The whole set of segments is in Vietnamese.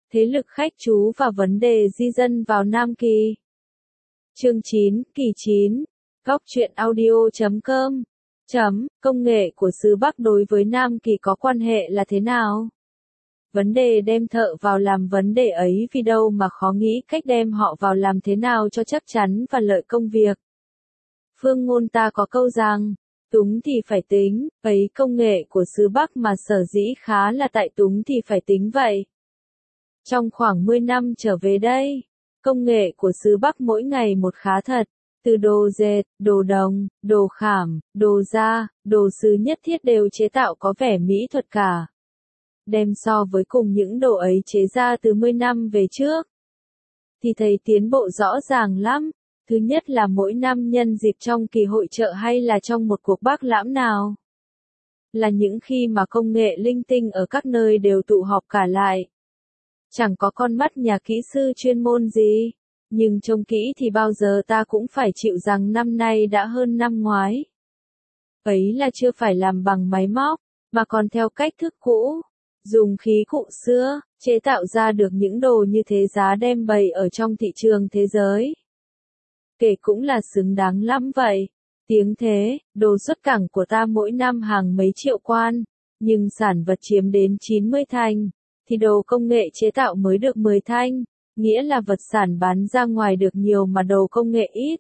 Thế lực khách trú và vấn đề di dân vào Nam Kỳ. Chương 9, kỳ 9. Góc truyện audio.com. Công nghệ của xứ Bắc đối với Nam Kỳ có quan hệ là thế nào? Vấn đề đem thợ vào làm vấn đề ấy vì đâu mà khó nghĩ cách đem họ vào làm thế nào cho chắc chắn và lợi công việc. Phương ngôn ta có câu rằng, túng thì phải tính, ấy công nghệ của xứ Bắc mà sở dĩ khá là tại túng thì phải tính vậy. Trong khoảng 10 năm trở về đây, công nghệ của xứ Bắc mỗi ngày một khá thật, từ đồ dệt, đồ đồng, đồ khảm, đồ da, đồ sứ nhất thiết đều chế tạo có vẻ mỹ thuật cả. Đem so với cùng những đồ ấy chế ra từ 10 năm về trước, thì thấy tiến bộ rõ ràng lắm. Thứ nhất là mỗi năm nhân dịp trong kỳ hội chợ hay là trong một cuộc bác lãm nào, là những khi mà công nghệ linh tinh ở các nơi đều tụ họp cả lại. Chẳng có con mắt nhà kỹ sư chuyên môn gì, nhưng trông kỹ thì bao giờ ta cũng phải chịu rằng năm nay đã hơn năm ngoái. Ấy là chưa phải làm bằng máy móc, mà còn theo cách thức cũ, dùng khí cụ xưa, chế tạo ra được những đồ như thế giá đem bày ở trong thị trường thế giới. Kể cũng là xứng đáng lắm vậy. Tiếng thế, đồ xuất cảng của ta mỗi năm hàng mấy triệu quan, nhưng sản vật chiếm đến 90 thành, thì đồ công nghệ chế tạo mới được 10 thanh, nghĩa là vật sản bán ra ngoài được nhiều mà đồ công nghệ ít.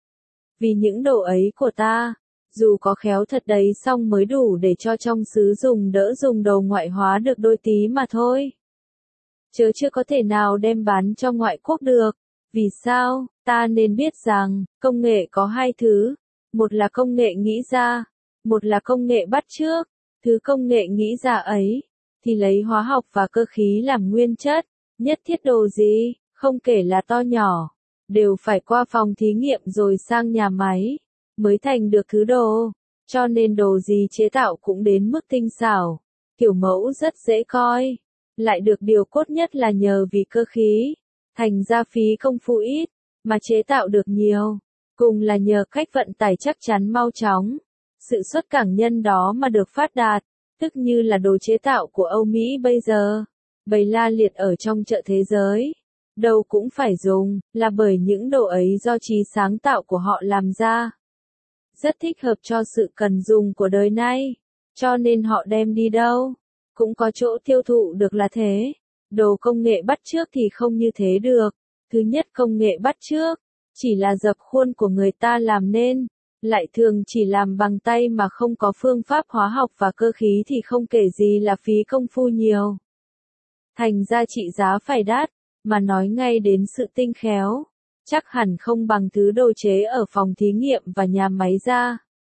Vì những đồ ấy của ta, dù có khéo thật đấy xong mới đủ để cho trong xứ dùng đỡ dùng đồ ngoại hóa được đôi tí mà thôi. Chớ chưa có thể nào đem bán cho ngoại quốc được. Vì sao? Ta nên biết rằng, công nghệ có hai thứ. Một là công nghệ nghĩ ra, một là công nghệ bắt chước. Thứ công nghệ nghĩ ra ấy, thì lấy hóa học và cơ khí làm nguyên chất. Nhất thiết đồ gì, không kể là to nhỏ, đều phải qua phòng thí nghiệm rồi sang nhà máy, mới thành được thứ đồ. Cho nên đồ gì chế tạo cũng đến mức tinh xảo, kiểu mẫu rất dễ coi. Lại được điều cốt nhất là nhờ vì cơ khí, thành ra phí công phu ít, mà chế tạo được nhiều. Cùng là nhờ cách vận tải chắc chắn mau chóng. Sự xuất cảng nhân đó mà được phát đạt, tức như là đồ chế tạo của Âu Mỹ bây giờ, bày la liệt ở trong chợ thế giới. Đâu cũng phải dùng, là bởi những đồ ấy do trí sáng tạo của họ làm ra. Rất thích hợp cho sự cần dùng của đời nay. Cho nên họ đem đi đâu, cũng có chỗ tiêu thụ được là thế. Đồ công nghệ bắt chước thì không như thế được. Thứ nhất công nghệ bắt chước, chỉ là dập khuôn của người ta làm nên, lại thường chỉ làm bằng tay mà không có phương pháp hóa học và cơ khí thì không kể gì là phí công phu nhiều. Thành ra trị giá phải đắt, mà nói ngay đến sự tinh khéo, chắc hẳn không bằng thứ đồ chế ở phòng thí nghiệm và nhà máy ra.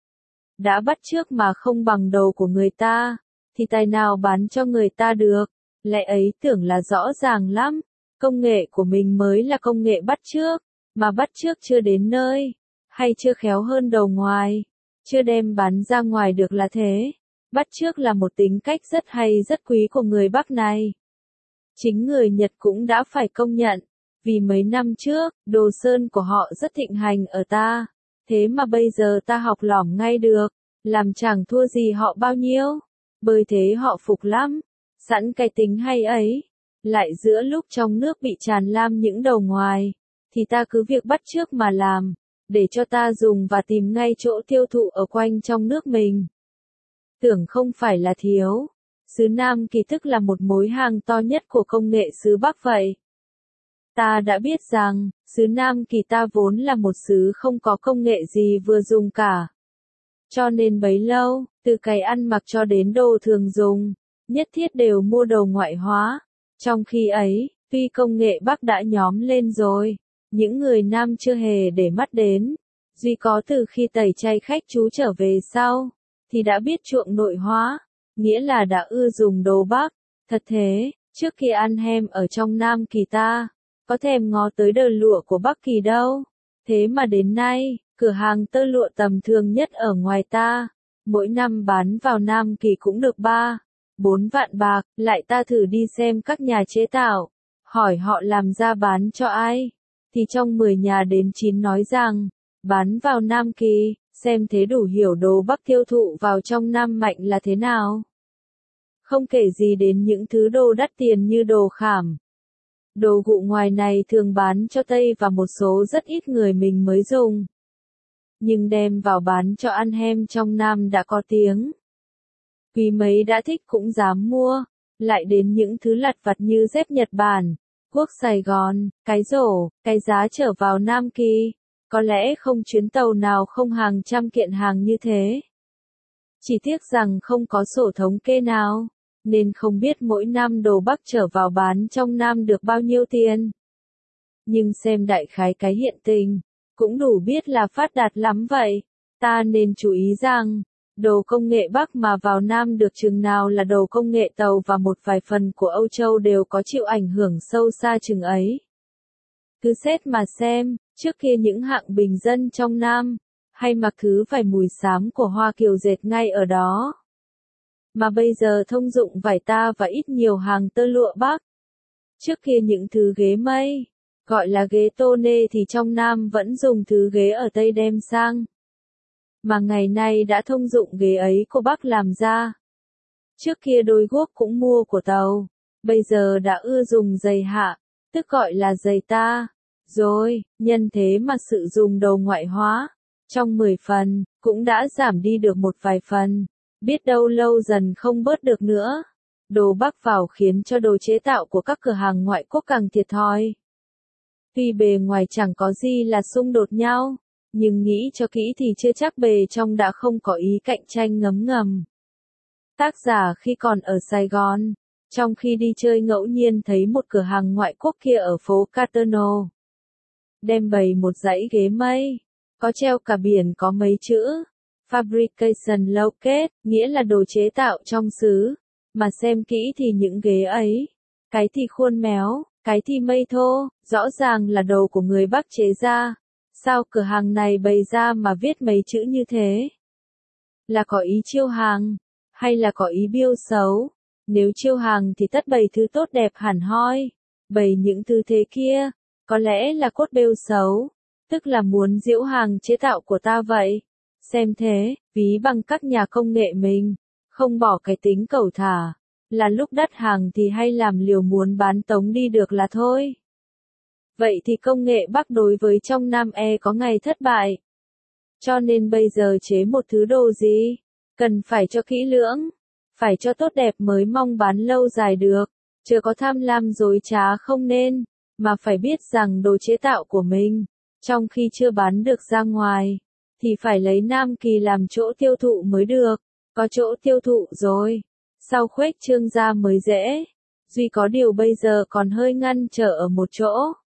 Đã bắt chước mà không bằng đồ của người ta, thì tài nào bán cho người ta được, lẽ ấy tưởng là rõ ràng lắm. Công nghệ của mình mới là công nghệ bắt chước, mà bắt chước chưa đến nơi, hay chưa khéo hơn đầu ngoài, chưa đem bán ra ngoài được là thế. Bắt chước là một tính cách rất hay rất quý của người Bắc này. Chính người Nhật cũng đã phải công nhận, vì mấy năm trước, đồ sơn của họ rất thịnh hành ở ta, thế mà bây giờ ta học lỏm ngay được, làm chẳng thua gì họ bao nhiêu, bởi thế họ phục lắm, sẵn cái tính hay ấy. Lại giữa lúc trong nước bị tràn lam những đầu ngoài, thì ta cứ việc bắt chước mà làm, để cho ta dùng và tìm ngay chỗ tiêu thụ ở quanh trong nước mình. Tưởng không phải là thiếu, xứ Nam Kỳ tức là một mối hàng to nhất của công nghệ xứ Bắc vậy. Ta đã biết rằng, xứ Nam Kỳ ta vốn là một xứ không có công nghệ gì vừa dùng cả. Cho nên bấy lâu, từ cái ăn mặc cho đến đồ thường dùng, nhất thiết đều mua đồ ngoại hóa. Trong khi ấy, tuy công nghệ Bắc đã nhóm lên rồi, những người Nam chưa hề để mắt đến. Duy có từ khi tẩy chay khách chú trở về sau, thì đã biết chuộng nội hóa, nghĩa là đã ưa dùng đồ Bắc. Thật thế, trước khi ăn hem ở trong Nam Kỳ ta, có thèm ngó tới đờ lụa của Bắc Kỳ đâu. Thế mà đến nay, cửa hàng tơ lụa tầm thường nhất ở ngoài ta, mỗi năm bán vào Nam Kỳ cũng được 3-4 vạn bạc. Lại ta thử đi xem các nhà chế tạo, hỏi họ làm ra bán cho ai, thì trong 10 nhà đến 9 nói rằng, bán vào Nam Kỳ. Xem thế đủ hiểu đồ Bắc tiêu thụ vào trong Nam mạnh là thế nào. Không kể gì đến những thứ đồ đắt tiền như đồ khảm, Đồ gụ ngoài này thường bán cho Tây và một số rất ít người mình mới dùng. Nhưng đem vào bán cho ăn hem trong Nam đã có tiếng. Vì mấy đã thích cũng dám mua, lại đến những thứ lặt vặt như dép Nhật Bản, quốc Sài Gòn, cái rổ, cái giá trở vào Nam Kỳ. Có lẽ không chuyến tàu nào không hàng trăm kiện hàng như thế. Chỉ tiếc rằng không có sổ thống kê nào, nên không biết mỗi năm đồ Bắc trở vào bán trong Nam được bao nhiêu tiền. Nhưng xem đại khái cái hiện tình, cũng đủ biết là phát đạt lắm vậy. Ta nên chú ý rằng, đồ công nghệ Bắc mà vào Nam được chừng nào là đồ công nghệ tàu và một vài phần của Âu Châu đều có chịu ảnh hưởng sâu xa chừng ấy. Cứ xét mà xem, trước kia những hạng bình dân trong Nam, hay mặc thứ vải mùi xám của Hoa Kiều dệt ngay ở đó. Mà bây giờ thông dụng vải ta và ít nhiều hàng tơ lụa Bắc. Trước kia những thứ ghế mây, gọi là ghế tô nê thì trong Nam vẫn dùng thứ ghế ở Tây đem sang. Mà ngày nay đã thông dụng ghế ấy của Bắc làm ra. Trước kia đôi guốc cũng mua của tàu, bây giờ đã ưa dùng giày hạ, tức gọi là giày ta. Rồi, nhân thế mà sự dùng đồ ngoại hóa, trong 10 phần, cũng đã giảm đi được một vài phần, biết đâu lâu dần không bớt được nữa. Đồ Bắc vào khiến cho đồ chế tạo của các cửa hàng ngoại quốc càng thiệt thòi. Tuy bề ngoài chẳng có gì là xung đột nhau, nhưng nghĩ cho kỹ thì chưa chắc bề trong đã không có ý cạnh tranh ngấm ngầm. Tác giả khi còn ở Sài Gòn, trong khi đi chơi ngẫu nhiên thấy một cửa hàng ngoại quốc kia ở phố Catano. Đem bày một dãy ghế mây, có treo cả biển có mấy chữ, Fabrication Located, nghĩa là đồ chế tạo trong xứ. Mà xem kỹ thì những ghế ấy, cái thì khuôn méo, cái thì mây thô, rõ ràng là đồ của người Bắc chế ra. Sao cửa hàng này bày ra mà viết mấy chữ như thế? Là có ý chiêu hàng, hay là có ý biêu xấu? Nếu chiêu hàng thì tất bày thứ tốt đẹp hẳn hoi, bày những thứ thế kia, có lẽ là cốt bêu xấu, tức là muốn giễu hàng chế tạo của ta vậy. Xem thế, ví bằng các nhà công nghệ mình, không bỏ cái tính cẩu thả, là lúc đắt hàng thì hay làm liều muốn bán tống đi được là thôi. Vậy thì công nghệ Bắc đối với trong Nam có ngày thất bại. Cho nên bây giờ chế một thứ đồ gì, cần phải cho kỹ lưỡng, phải cho tốt đẹp mới mong bán lâu dài được, chưa có tham lam dối trá không nên, mà phải biết rằng đồ chế tạo của mình, trong khi chưa bán được ra ngoài, thì phải lấy Nam Kỳ làm chỗ tiêu thụ mới được, có chỗ tiêu thụ rồi, sau khuếch trương ra mới dễ, duy có điều bây giờ còn hơi ngăn trở ở một chỗ.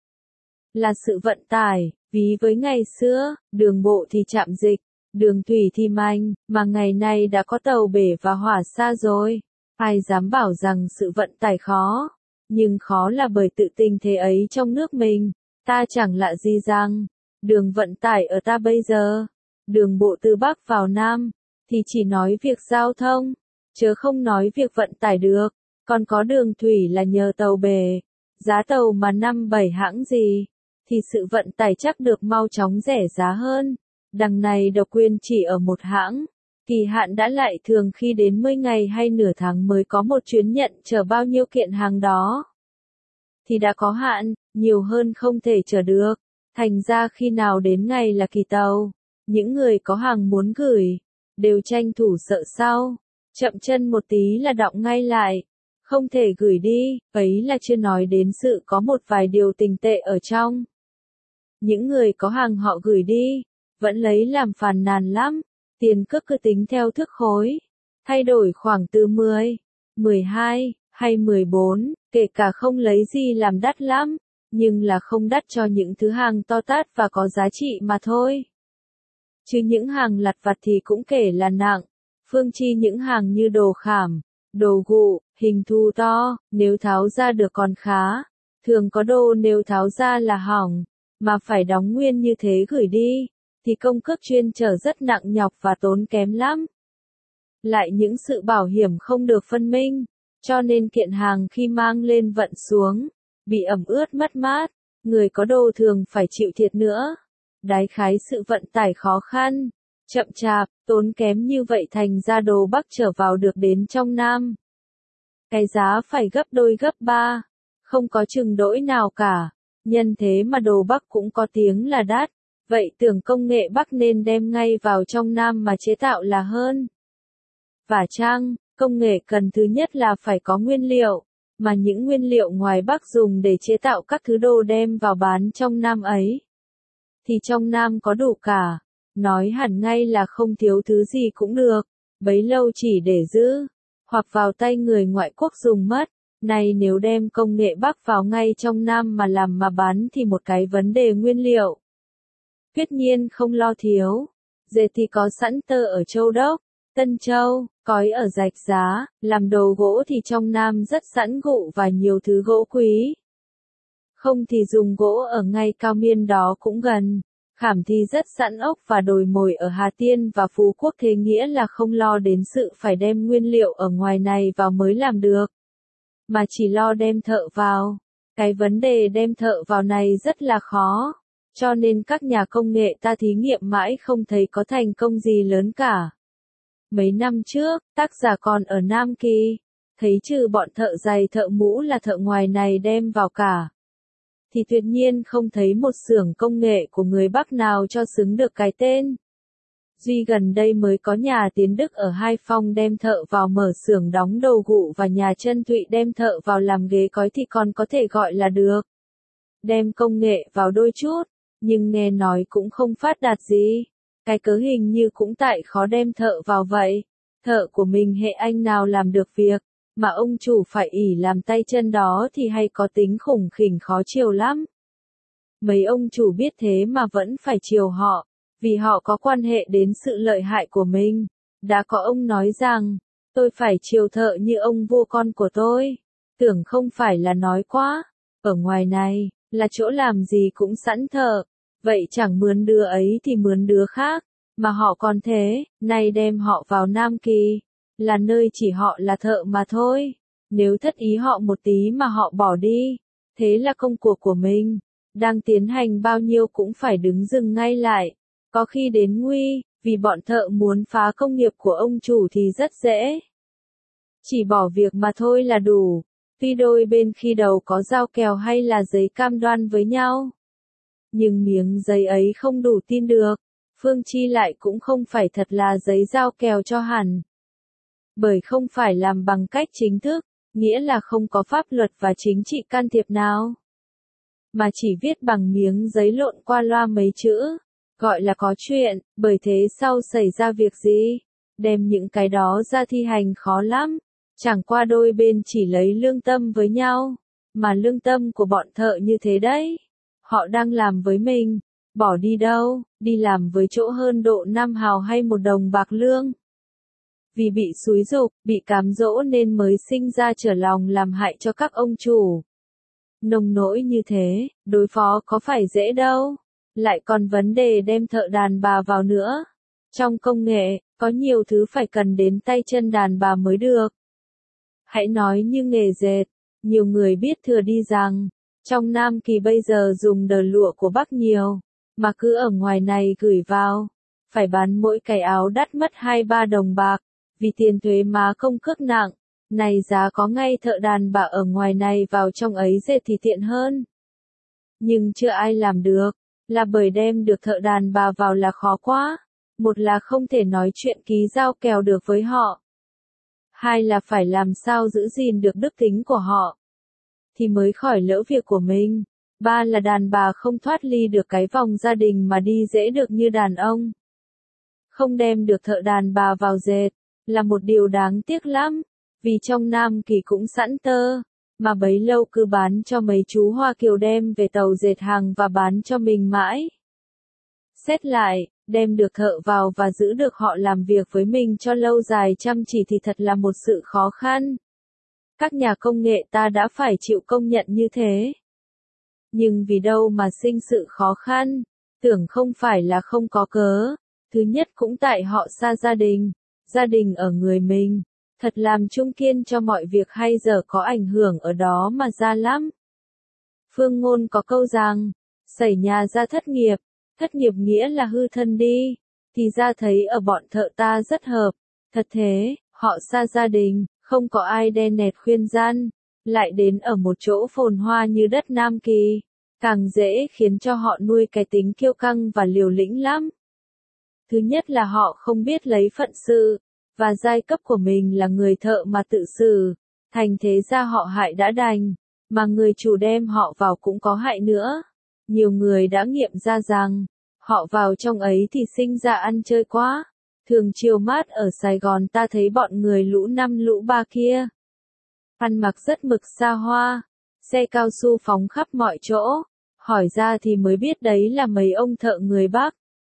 Là sự vận tải, ví với ngày xưa, đường bộ thì trạm dịch, đường thủy thì manh, mà ngày nay đã có tàu bể và hỏa xa rồi. Ai dám bảo rằng sự vận tải khó, nhưng khó là bởi tự tình thế ấy trong nước mình, ta chẳng lạ gì rằng, đường vận tải ở ta bây giờ, đường bộ từ Bắc vào Nam, thì chỉ nói việc giao thông, chớ không nói việc vận tải được, còn có đường thủy là nhờ tàu bể, giá tàu mà 5-7 hãng gì, thì sự vận tải chắc được mau chóng rẻ giá hơn. Đằng này độc quyền chỉ ở một hãng, kỳ hạn đã lại thường khi đến 10 ngày hay nửa tháng mới có một chuyến nhận chở bao nhiêu kiện hàng đó. Thì đã có hạn, nhiều hơn không thể chở được, thành ra khi nào đến ngày là kỳ tàu, những người có hàng muốn gửi, đều tranh thủ sợ sau, chậm chân một tí là đọng ngay lại, không thể gửi đi, ấy là chưa nói đến sự có một vài điều tình tệ ở trong. Những người có hàng họ gửi đi, vẫn lấy làm phàn nàn lắm, tiền cước cứ tính theo thước khối, thay đổi khoảng từ 10, 12, hay 14, kể cả không lấy gì làm đắt lắm, nhưng là không đắt cho những thứ hàng to tát và có giá trị mà thôi. Chứ những hàng lặt vặt thì cũng kể là nặng, phương chi những hàng như đồ khảm, đồ gụ, hình thù to, nếu tháo ra được còn khá, thường có đồ nếu tháo ra là hỏng, mà phải đóng nguyên như thế gửi đi, thì công cước chuyên chở rất nặng nhọc và tốn kém lắm. Lại những sự bảo hiểm không được phân minh, cho nên kiện hàng khi mang lên vận xuống, bị ẩm ướt mất mát, người có đồ thường phải chịu thiệt nữa. Đại khái sự vận tải khó khăn, chậm chạp, tốn kém như vậy thành ra đồ Bắc trở vào được đến trong Nam. Cái giá phải gấp đôi gấp ba, không có chừng đỗi nào cả. Nhân thế mà đồ Bắc cũng có tiếng là đắt, vậy tưởng công nghệ Bắc nên đem ngay vào trong Nam mà chế tạo là hơn. Và chăng, công nghệ cần thứ nhất là phải có nguyên liệu, mà những nguyên liệu ngoài Bắc dùng để chế tạo các thứ đồ đem vào bán trong Nam ấy, thì trong Nam có đủ cả, nói hẳn ngay là không thiếu thứ gì cũng được, bấy lâu chỉ để giữ, hoặc vào tay người ngoại quốc dùng mất. Này nếu đem công nghệ Bắc vào ngay trong Nam mà làm mà bán thì một cái vấn đề nguyên liệu tuyết nhiên không lo thiếu. Dệt thì có sẵn tơ ở Châu Đốc, Tân Châu, cói ở Rạch Giá, làm đồ gỗ thì trong Nam rất sẵn gụ và nhiều thứ gỗ quý. Không thì dùng gỗ ở ngay Cao Miên đó cũng gần. Khảm thì rất sẵn ốc và đồi mồi ở Hà Tiên và Phú Quốc, thế nghĩa là không lo đến sự phải đem nguyên liệu ở ngoài này vào mới làm được, mà chỉ lo đem thợ vào. Cái vấn đề đem thợ vào này rất là khó, cho nên các nhà công nghệ ta thí nghiệm mãi không thấy có thành công gì lớn cả. Mấy năm trước, tác giả còn ở Nam Kỳ, thấy trừ bọn thợ giày thợ mũ là thợ ngoài này đem vào cả, thì tuyệt nhiên không thấy một xưởng công nghệ của người Bắc nào cho xứng được cái tên. Duy gần đây mới có nhà Tiến Đức ở Hai Phong đem thợ vào mở xưởng đóng đầu gụ và nhà Trân Thụy đem thợ vào làm ghế cói thì còn có thể gọi là được. Đem công nghệ vào đôi chút, nhưng nghe nói cũng không phát đạt gì. Cái cớ hình như cũng tại khó đem thợ vào vậy. Thợ của mình hệ anh nào làm được việc, mà ông chủ phải ỷ làm tay chân đó thì hay có tính khủng khỉnh khó chiều lắm. Mấy ông chủ biết thế mà vẫn phải chiều họ, vì họ có quan hệ đến sự lợi hại của mình. Đã có ông nói rằng, tôi phải chiều thợ như ông vua con của tôi. Tưởng không phải là nói quá, ở ngoài này, là chỗ làm gì cũng sẵn thợ. Vậy chẳng mướn đứa ấy thì mướn đứa khác, mà họ còn thế, nay đem họ vào Nam Kỳ, là nơi chỉ họ là thợ mà thôi. Nếu thất ý họ một tí mà họ bỏ đi, thế là công cuộc của mình, đang tiến hành bao nhiêu cũng phải đứng dừng ngay lại. Có khi đến nguy, vì bọn thợ muốn phá công nghiệp của ông chủ thì rất dễ. Chỉ bỏ việc mà thôi là đủ, tuy đôi bên khi đầu có giao kèo hay là giấy cam đoan với nhau. Nhưng miếng giấy ấy không đủ tin được, Phương Chi lại cũng không phải thật là giấy giao kèo cho hẳn. Bởi không phải làm bằng cách chính thức, nghĩa là không có pháp luật và chính trị can thiệp nào. Mà chỉ viết bằng miếng giấy lộn qua loa mấy chữ, gọi là có chuyện, bởi thế sau xảy ra việc gì, đem những cái đó ra thi hành khó lắm. Chẳng qua đôi bên chỉ lấy lương tâm với nhau, mà lương tâm của bọn thợ như thế đấy. Họ đang làm với mình, bỏ đi đâu, đi làm với chỗ hơn độ 5 hào hay 1 đồng bạc lương. Vì bị xúi giục, bị cám dỗ nên mới sinh ra trở lòng làm hại cho các ông chủ. Nông nỗi như thế, đối phó có phải dễ đâu. Lại còn vấn đề đem thợ đàn bà vào nữa. Trong công nghệ, có nhiều thứ phải cần đến tay chân đàn bà mới được. Hãy nói như nghề dệt, nhiều người biết thừa đi rằng, trong Nam Kỳ bây giờ dùng đờ lụa của Bắc nhiều, mà cứ ở ngoài này gửi vào, phải bán mỗi cái áo đắt mất 2-3 đồng bạc, vì tiền thuế má công cước nặng. Này giá có ngay thợ đàn bà ở ngoài này vào trong ấy dệt thì tiện hơn. Nhưng chưa ai làm được, là bởi đem được thợ đàn bà vào là khó quá. Một là không thể nói chuyện ký giao kèo được với họ. Hai là phải làm sao giữ gìn được đức tính của họ, thì mới khỏi lỡ việc của mình. Ba là đàn bà không thoát ly được cái vòng gia đình mà đi dễ được như đàn ông. Không đem được thợ đàn bà vào dệt, là một điều đáng tiếc lắm, vì trong Nam Kỳ cũng sẵn tơ, mà bấy lâu cứ bán cho mấy chú Hoa Kiều đem về tàu dệt hàng và bán cho mình mãi. Xét lại, đem được thợ vào và giữ được họ làm việc với mình cho lâu dài chăm chỉ thì thật là một sự khó khăn. Các nhà công nghệ ta đã phải chịu công nhận như thế. Nhưng vì đâu mà sinh sự khó khăn, tưởng không phải là không có cớ. Thứ nhất cũng tại họ xa gia đình ở người mình, thật làm trung kiên cho mọi việc hay giờ có ảnh hưởng ở đó mà ra lắm. Phương ngôn có câu rằng, xảy nhà ra thất nghiệp nghĩa là hư thân đi, thì ra thấy ở bọn thợ ta rất hợp. Thật thế, họ xa gia đình, không có ai đe nẹt khuyên gian, lại đến ở một chỗ phồn hoa như đất Nam Kỳ, càng dễ khiến cho họ nuôi cái tính kiêu căng và liều lĩnh lắm. Thứ nhất là họ không biết lấy phận sự, và giai cấp của mình là người thợ mà tự xử, thành thế ra họ hại đã đành, mà người chủ đem họ vào cũng có hại nữa. Nhiều người đã nghiệm ra rằng, họ vào trong ấy thì sinh ra ăn chơi quá. Thường chiều mát ở Sài Gòn ta thấy bọn người lũ 5 lũ 3 kia. Ăn mặc rất mực xa hoa, xe cao su phóng khắp mọi chỗ, hỏi ra thì mới biết đấy là mấy ông thợ người Bắc.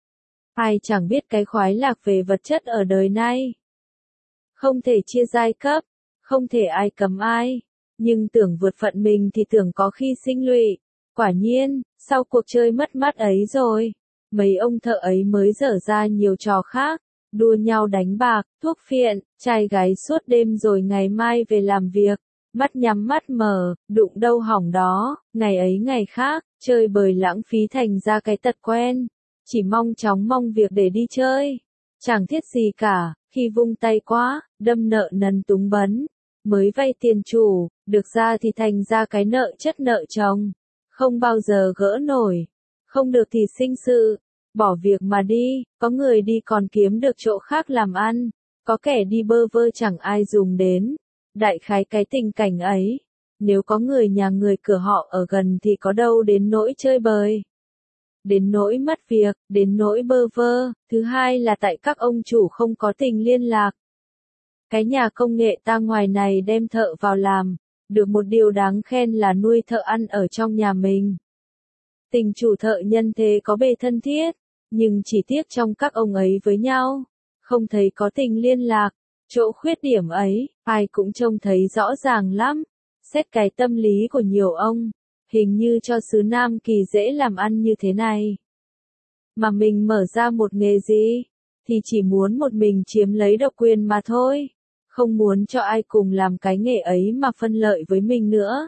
Ai chẳng biết cái khoái lạc về vật chất ở đời nay. Không thể chia giai cấp, không thể ai cấm ai, nhưng tưởng vượt phận mình thì tưởng có khi sinh lụy. Quả nhiên, sau cuộc chơi mất mát ấy rồi, mấy ông thợ ấy mới dở ra nhiều trò khác, đua nhau đánh bạc, thuốc phiện, trai gái suốt đêm rồi ngày mai về làm việc, mắt nhắm mắt mở, đụng đâu hỏng đó, ngày ấy ngày khác, chơi bời lãng phí thành ra cái tật quen, chỉ mong việc để đi chơi, chẳng thiết gì cả, khi vung tay quá, đâm nợ nần túng bấn, mới vay tiền chủ, được ra thì thành ra cái nợ chất nợ chồng, không bao giờ gỡ nổi, không được thì sinh sự. Bỏ việc mà đi, có người đi còn kiếm được chỗ khác làm ăn, có kẻ đi bơ vơ chẳng ai dùng đến. Đại khái cái tình cảnh ấy, nếu có người nhà người cửa họ ở gần thì có đâu đến nỗi chơi bời. Đến nỗi mất việc, đến nỗi bơ vơ. Thứ hai là tại các ông chủ không có tình liên lạc. Cái nhà công nghệ ta ngoài này đem thợ vào làm, được một điều đáng khen là nuôi thợ ăn ở trong nhà mình. Tình chủ thợ nhân thế có bề thân thiết, nhưng chỉ tiếc trong các ông ấy với nhau, không thấy có tình liên lạc. Chỗ khuyết điểm ấy, ai cũng trông thấy rõ ràng lắm. Xét cái tâm lý của nhiều ông, hình như cho xứ Nam Kỳ dễ làm ăn như thế này. Mà mình mở ra một nghề gì, thì chỉ muốn một mình chiếm lấy độc quyền mà thôi. Không muốn cho ai cùng làm cái nghề ấy mà phân lợi với mình nữa.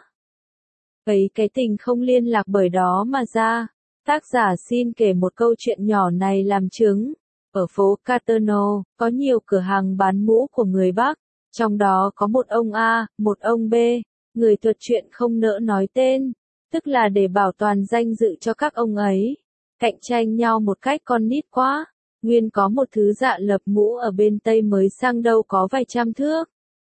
Ấy cái tình không liên lạc bởi đó mà ra. Tác giả xin kể một câu chuyện nhỏ này làm chứng. Ở phố Caterno, có nhiều cửa hàng bán mũ của người Bắc, trong đó có một ông A, một ông B, người thuật chuyện không nỡ nói tên, tức là để bảo toàn danh dự cho các ông ấy, cạnh tranh nhau một cách con nít quá. Nguyên có một thứ dạ lập mũ ở bên Tây mới sang đâu có vài trăm thước.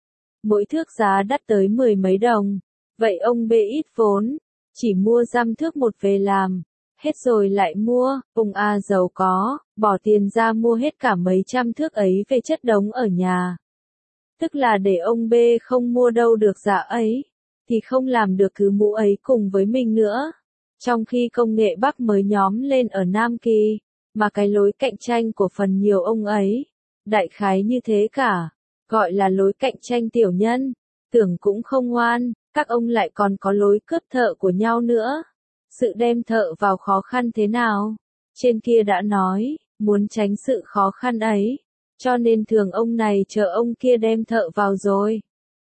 Mỗi thước giá đắt tới 10 mấy đồng, vậy ông B ít vốn, chỉ mua dăm thước một về làm. Hết rồi lại mua, ông A giàu có, bỏ tiền ra mua hết cả mấy trăm thước ấy về chất đống ở nhà. Tức là để ông B không mua đâu được dạ ấy, thì không làm được thứ mũ ấy cùng với mình nữa. Trong khi công nghệ Bắc mới nhóm lên ở Nam Kỳ, mà cái lối cạnh tranh của phần nhiều ông ấy, đại khái như thế cả, gọi là lối cạnh tranh tiểu nhân, tưởng cũng không ngoan, các ông lại còn có lối cướp thợ của nhau nữa. Sự đem thợ vào khó khăn thế nào? Trên kia đã nói, muốn tránh sự khó khăn ấy, cho nên thường ông này chờ ông kia đem thợ vào rồi.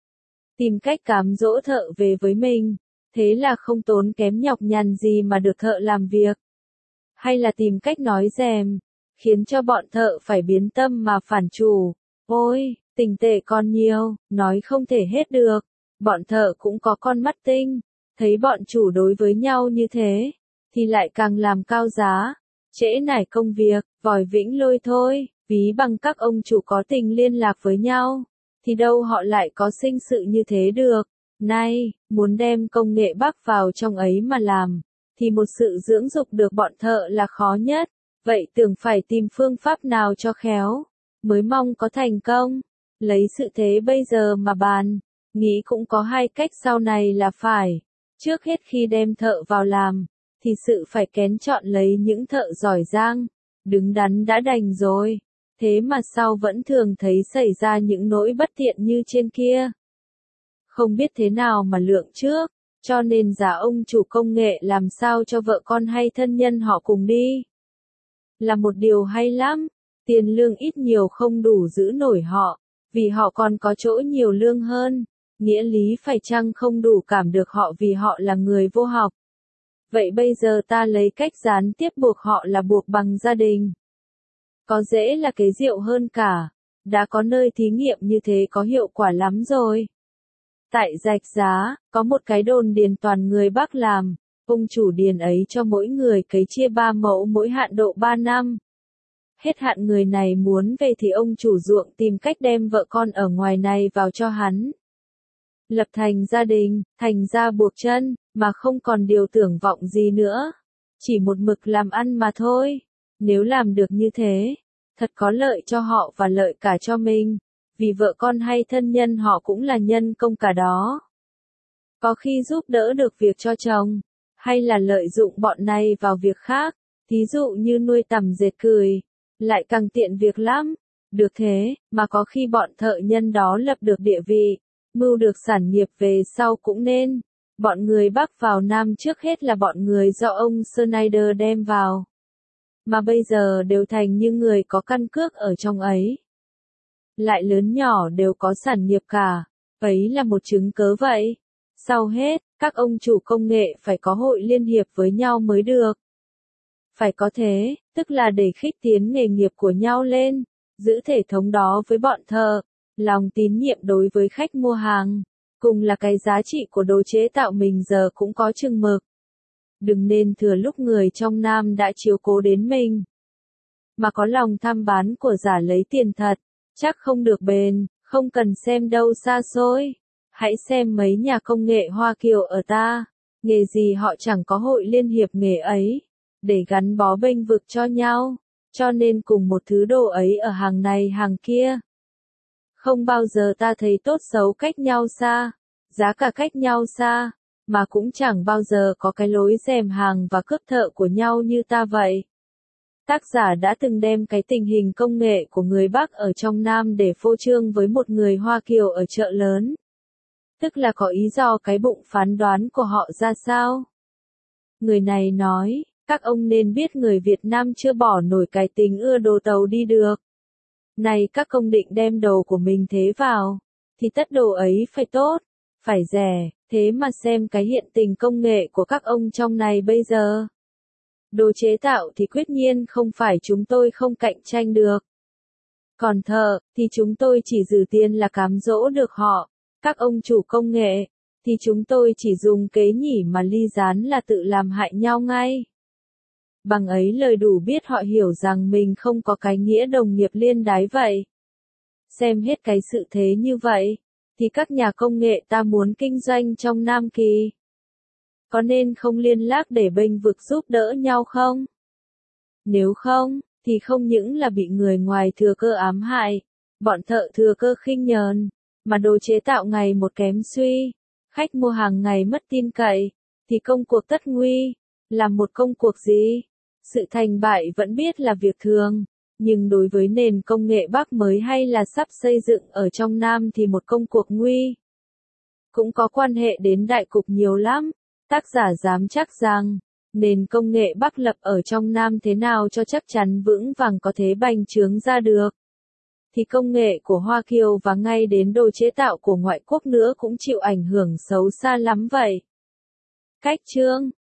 Tìm cách cám dỗ thợ về với mình, thế là không tốn kém nhọc nhằn gì mà được thợ làm việc. Hay là tìm cách nói dèm, khiến cho bọn thợ phải biến tâm mà phản chủ. Ôi, tình tệ còn nhiều, nói không thể hết được. Bọn thợ cũng có con mắt tinh. Thấy bọn chủ đối với nhau như thế, thì lại càng làm cao giá, trễ nải công việc, vòi vĩnh lôi thôi, ví bằng các ông chủ có tình liên lạc với nhau, thì đâu họ lại có sinh sự như thế được. Nay, muốn đem công nghệ Bắc vào trong ấy mà làm, thì một sự dưỡng dục được bọn thợ là khó nhất, vậy tưởng phải tìm phương pháp nào cho khéo, mới mong có thành công. Lấy sự thế bây giờ mà bàn, nghĩ cũng có hai cách sau này là phải. Trước hết khi đem thợ vào làm, thì sự phải kén chọn lấy những thợ giỏi giang, đứng đắn đã đành rồi. Thế mà sau vẫn thường thấy xảy ra những nỗi bất tiện như trên kia. Không biết thế nào mà lượng trước, cho nên giả ông chủ công nghệ làm sao cho vợ con hay thân nhân họ cùng đi. Là một điều hay lắm, tiền lương ít nhiều không đủ giữ nổi họ, vì họ còn có chỗ nhiều lương hơn. Nghĩa lý phải chăng không đủ cảm được họ vì họ là người vô học. Vậy bây giờ ta lấy cách gián tiếp buộc họ là buộc bằng gia đình. Có dễ là kế diệu hơn cả. Đã có nơi thí nghiệm như thế có hiệu quả lắm rồi. Tại Rạch Giá, có một cái đồn điền toàn người Bắc làm, ông chủ điền ấy cho mỗi người cấy chia 3 mẫu mỗi hạn độ 3 năm. Hết hạn người này muốn về thì ông chủ ruộng tìm cách đem vợ con ở ngoài này vào cho hắn. Lập thành gia đình, thành ra buộc chân, mà không còn điều tưởng vọng gì nữa. Chỉ một mực làm ăn mà thôi. Nếu làm được như thế, thật có lợi cho họ và lợi cả cho mình. Vì vợ con hay thân nhân họ cũng là nhân công cả đó. Có khi giúp đỡ được việc cho chồng, hay là lợi dụng bọn này vào việc khác, thí dụ như nuôi tằm dệt cười, lại càng tiện việc lắm. Được thế, mà có khi bọn thợ nhân đó lập được địa vị, mưu được sản nghiệp về sau cũng nên. Bọn người Bắc vào Nam trước hết là bọn người do ông Schneider đem vào. Mà bây giờ đều thành như người có căn cước ở trong ấy. Lại lớn nhỏ đều có sản nghiệp cả, ấy là một chứng cớ vậy. Sau hết, các ông chủ công nghệ phải có hội liên hiệp với nhau mới được. Phải có thế, tức là để khích tiến nghề nghiệp của nhau lên, giữ thể thống đó với bọn thợ, lòng tín nhiệm đối với khách mua hàng, cùng là cái giá trị của đồ chế tạo mình giờ cũng có chừng mực. Đừng nên thừa lúc người trong Nam đã chiếu cố đến mình, mà có lòng tham bán của giả lấy tiền thật, chắc không được bền, không cần xem đâu xa xôi. Hãy xem mấy nhà công nghệ Hoa Kiều ở ta, nghề gì họ chẳng có hội liên hiệp nghề ấy, để gắn bó bênh vực cho nhau, cho nên cùng một thứ đồ ấy ở hàng này hàng kia. Không bao giờ ta thấy tốt xấu cách nhau xa, giá cả cách nhau xa, mà cũng chẳng bao giờ có cái lối rèm hàng và cướp thợ của nhau như ta vậy. Tác giả đã từng đem cái tình hình công nghệ của người Bắc ở trong Nam để phô trương với một người Hoa Kiều ở chợ lớn. Tức là có ý do cái bụng phán đoán của họ ra sao. Người này nói, các ông nên biết người Việt Nam chưa bỏ nổi cái tính ưa đồ tàu đi được. Này các công định đem đồ của mình thế vào, thì tất đồ ấy phải tốt, phải rẻ, thế mà xem cái hiện tình công nghệ của các ông trong này bây giờ. Đồ chế tạo thì quyết nhiên không phải chúng tôi không cạnh tranh được. Còn thợ, thì chúng tôi chỉ giữ tiền là cám dỗ được họ. Các ông chủ công nghệ, thì chúng tôi chỉ dùng kế nhỉ mà ly gián là tự làm hại nhau ngay. Bằng ấy lời đủ biết họ hiểu rằng mình không có cái nghĩa đồng nghiệp liên đái vậy. Xem hết cái sự thế như vậy, thì các nhà công nghệ ta muốn kinh doanh trong Nam Kỳ, có nên không liên lạc để bênh vực giúp đỡ nhau không? Nếu không, thì không những là bị người ngoài thừa cơ ám hại, bọn thợ thừa cơ khinh nhờn, mà đồ chế tạo ngày một kém suy, khách mua hàng ngày mất tin cậy, thì công cuộc tất nguy. Làm một công cuộc gì? Sự thành bại vẫn biết là việc thường, nhưng đối với nền công nghệ Bắc mới hay là sắp xây dựng ở trong Nam thì một công cuộc nguy cũng có quan hệ đến đại cục nhiều lắm. Tác giả dám chắc rằng, nền công nghệ Bắc lập ở trong Nam thế nào cho chắc chắn vững vàng có thế bành trướng ra được, thì công nghệ của Hoa Kiều và ngay đến đồ chế tạo của ngoại quốc nữa cũng chịu ảnh hưởng xấu xa lắm vậy. Cách chương